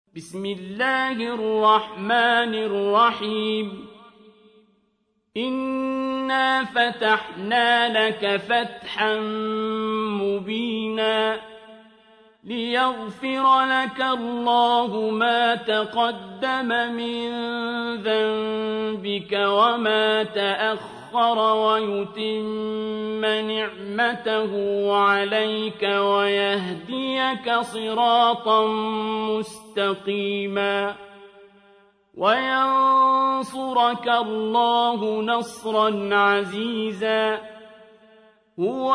بسم الله الرحمن الرحيم إنا فتحنا لك فتحا مبينا ليغفر لك الله ما تقدم من ذنبك وما تأخر ويتم نعمته عليك ويهديك صراطا مستقيما وينصرك الله نصرا عزيزا هو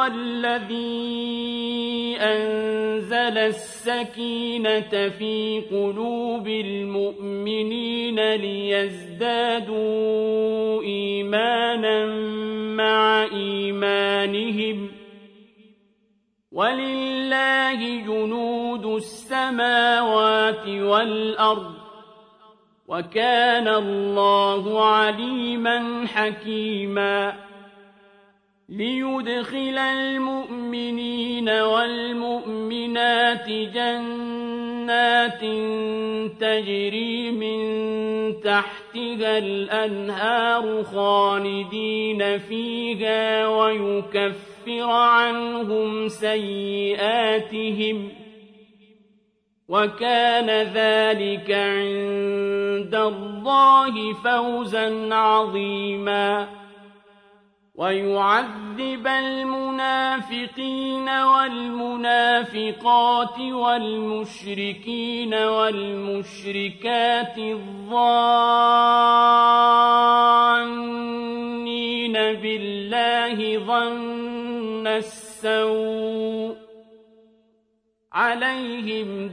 الذي أنزل السكينة في قلوب المؤمنين ليزدادوا إيمانا مع إيمانهم ولله جنود السماوات والأرض وكان الله عليما حكيما ليدخل المؤمنين والمؤمنات جنات تجري من تحتها الأنهار خالدين فيها ويكفر عنهم سيئاتهم وكان ذلك عند الله فوزا عظيما ويعذب المنافقين والمنافقات والمشركين والمشركات الظانين بالله ظن السوء عليهم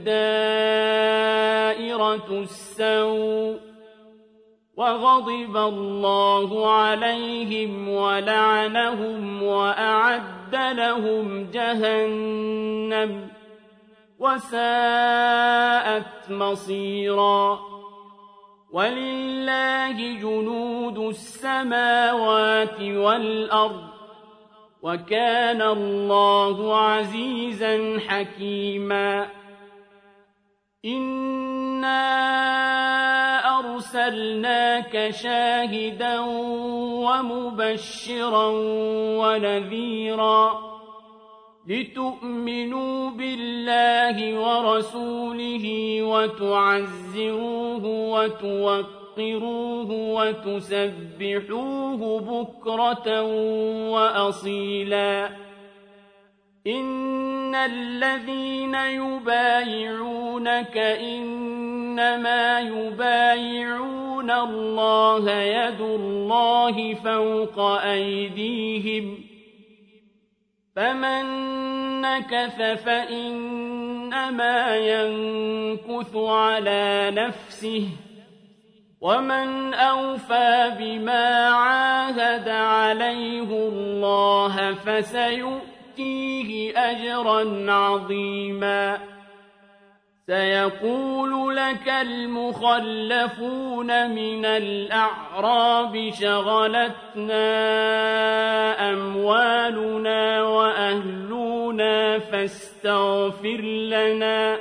دائرة السوء وغضب الله عليهم ولعنهم وأعد لهم جهنم وساءت مصيرا ولله جنود السماوات والأرض وكان الله عزيزا حكيما إنا أرسلناك شاهدا ومبشرا ونذيرا لتؤمنوا بالله ورسوله وتعزروه وتوقروه وتسبحوه بكرة وأصيلا إن الذين يبايعونك إنما يبايعون الله يد الله فوق أيديهم فمن نكث فإنما ينكث على نفسه ومن أوفى بما عاهد عليه الله فسيؤتيه أجرا عظيما سيقول لك المخلفون من الأعراب شغلتنا أموالنا وأهلنا فاستغفر لنا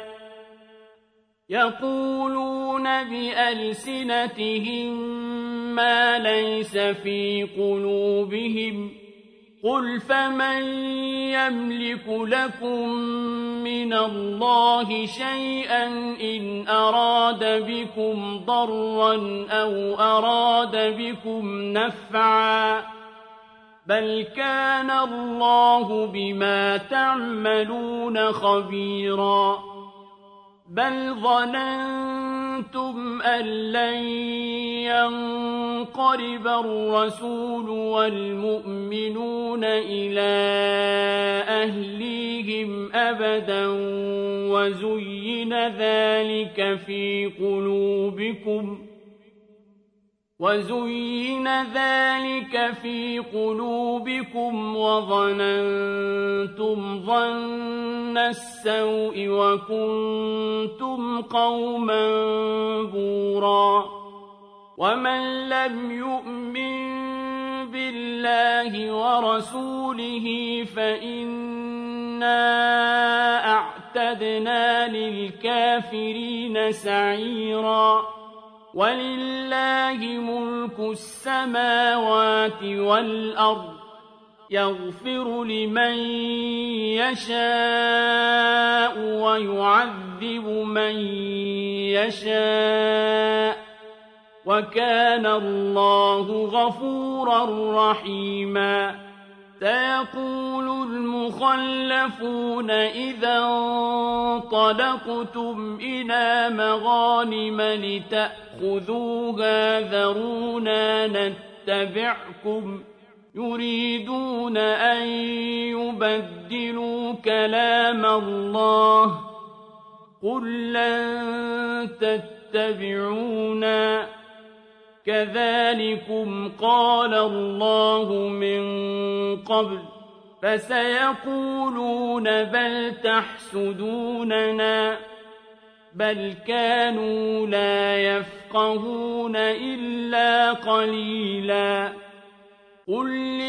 يقولون بألسنتهم ما ليس في قلوبهم قل فمن يملك لكم من الله شيئا إن أراد بكم ضرا أو أراد بكم نفعا بل كان الله بما تعملون خبيرا بل ظننتم أن لن ينقلب الرسول والمؤمنون إلى أهليهم أبدا وزين ذلك في قلوبكم وظننتم ظن السوء وكنتم قوما بورا ومن لم يؤمن بالله ورسوله فإنا أعتقد وأعتدنا للكافرين سعيرا ولله ملك السماوات والأرض يغفر لمن يشاء ويعذب من يشاء وكان الله غفورا رحيما سيقول المخلفون إذا انطلقتم إلى مغانم لتأخذوها ذرونا نتبعكم يريدون أن يبدلوا كلام الله قل لن تتبعونا كذلكم قال الله من قبل فسيقولون بل تحسدوننا بل كانوا لا يفقهون إلا قليلا قل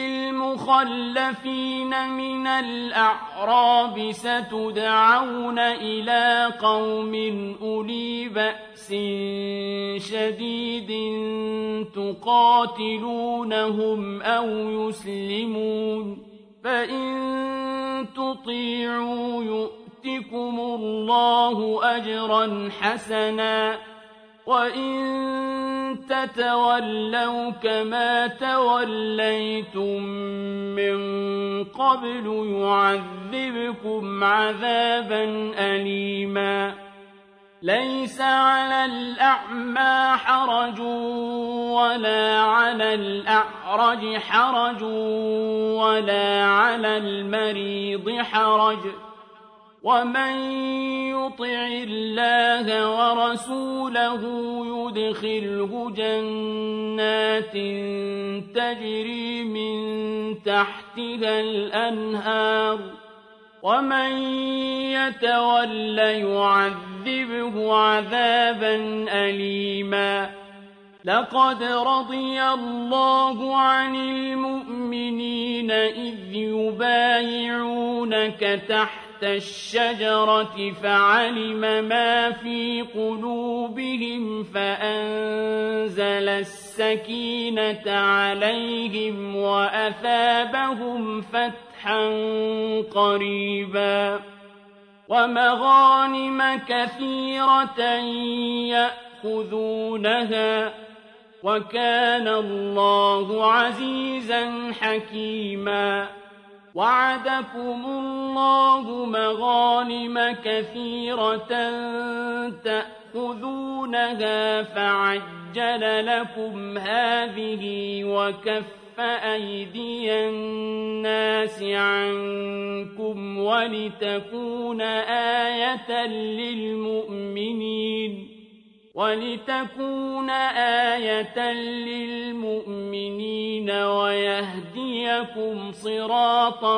للمخلفين من الأعراب ستدعون إلى قوم أولي بأس شديد تقاتلونهم أو يسلمون فإن تطيعوا يؤتكم الله أجرا حسنا وإن تتولوا كما توليتم من قبل يعذبكم عذابا أليما ليس على الأعمى حرج ولا على الأعرج حرج ولا على المريض حرج ومن يطع الله ورسوله يدخله جنات تجري من تحتها الأنهار ومن يتول يعذبه عذابا أليما لقد رضي الله عن المؤمنين إذ يبايعونك تحت الشجرة فعلم ما في قلوبهم فأنزل السكينة عليهم وأثابهم فتحا قريبا ومغانم كثيرة يأخذونها وكان الله عزيزا حكيما وعدكم الله مغانم كثيرة تأخذونها فعجل لكم هذه وكف أيدي الناس عنكم ولتكون آية للمؤمنين ويهديكم صراطا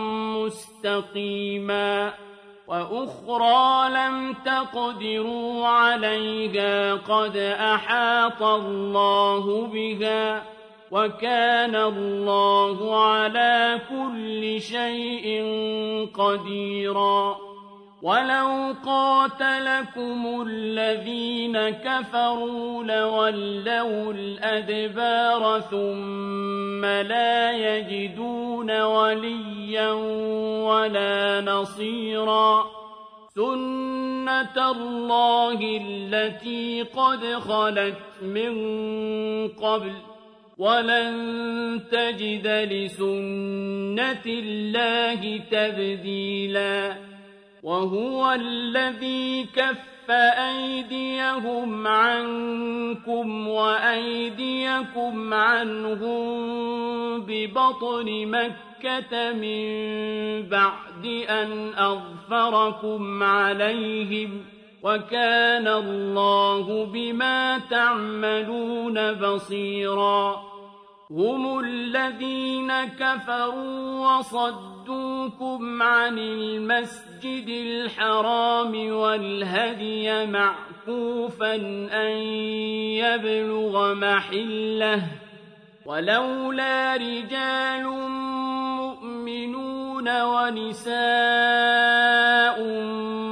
مستقيما وأخرى لم تقدروا عليها قد أحاط الله بها وكان الله على كل شيء قديرا ولو قاتلكم الذين كفروا لولوا الأدبار ثم لا يجدون وليا ولا نصيرا سنة الله التي قد خلت من قبل ولن تجد لسنة الله تبديلا وهو الذي كف أيديهم عنكم وأيديكم عنهم ببطن مكة من بعد أن أظفركم عليهم وكان الله بما تعملون بصيرا هم الذين كفروا وصدوكم عن المسجد الحرام والهدي معكوفا أن يبلغ محله ولولا رجال مؤمنون ونساء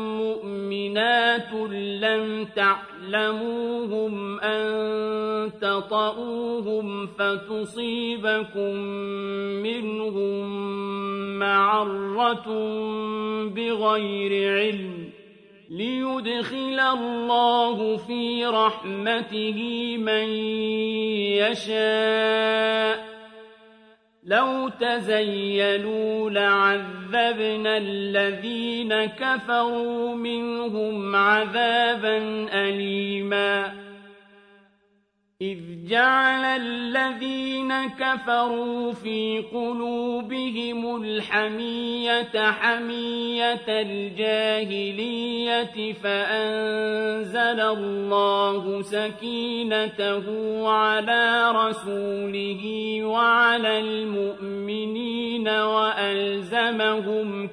مؤمنات لم تعلموهم أن تطؤوهم فتصيبكم منهم معرة بغير علم ليدخل الله في رحمته من يشاء لو تزيلوا لعذبنا الذين كفروا منهم عذابا أليما إذ جعل الذين كفروا في قلوبهم الحمية حمية الجاهلية فأنزل الله سكينته على رسوله وعلى المؤمنين وألزمهم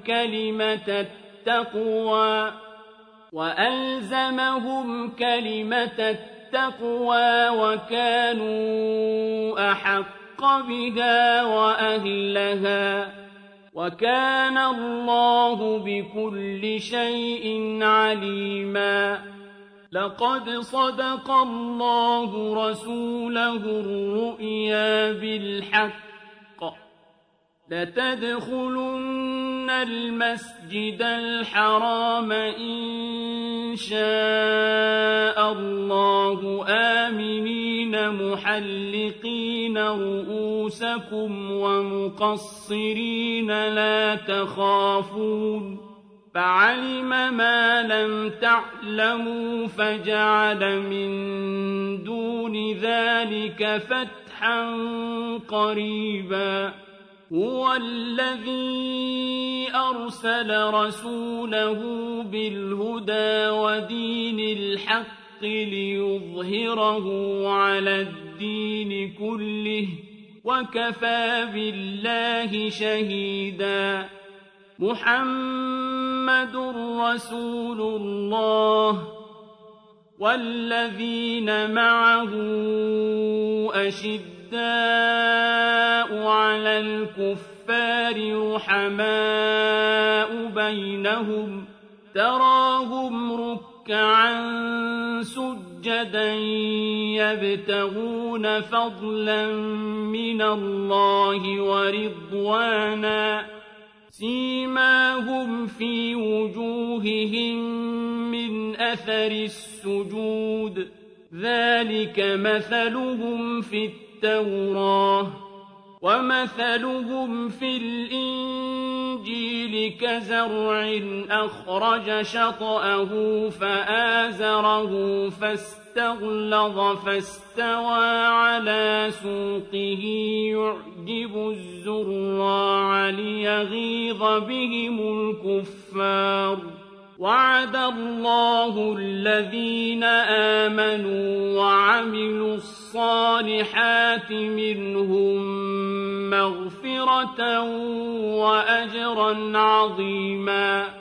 كلمة التقوى وكانوا أحق بها وأهلها وكان الله بكل شيء عليما لقد صدق الله رسوله الرؤيا بالحق لتدخلن المسجد الحرام إن شاء الله آمنين محلقين رؤوسكم ومقصرين لا تخافون فعلم ما لم تعلموا فجعل من دون ذلك فتحا قريبا هو الذي أرسل رسوله بالهدى ودين الحق ليظهره على الدين كله وكفى بالله شهيدا محمد رسول الله والذين معه أشداء على الكفار رحماء بينهم تراهم ركعا سجدا يبتغون فضلا من الله ورضوانا سيماهم في وجوههم من أثر السجود ذلك مثلهم في التوراة ومثلهم في الإنجيل كزرع أخرج شطأه فآزره فاستغلظ فاستوى على سوقه يعجب الزراع ليغيظ بهم الكفار وعد الله الذين آمنوا وعملوا الصالحات منهم مغفرة وأجرا عظيما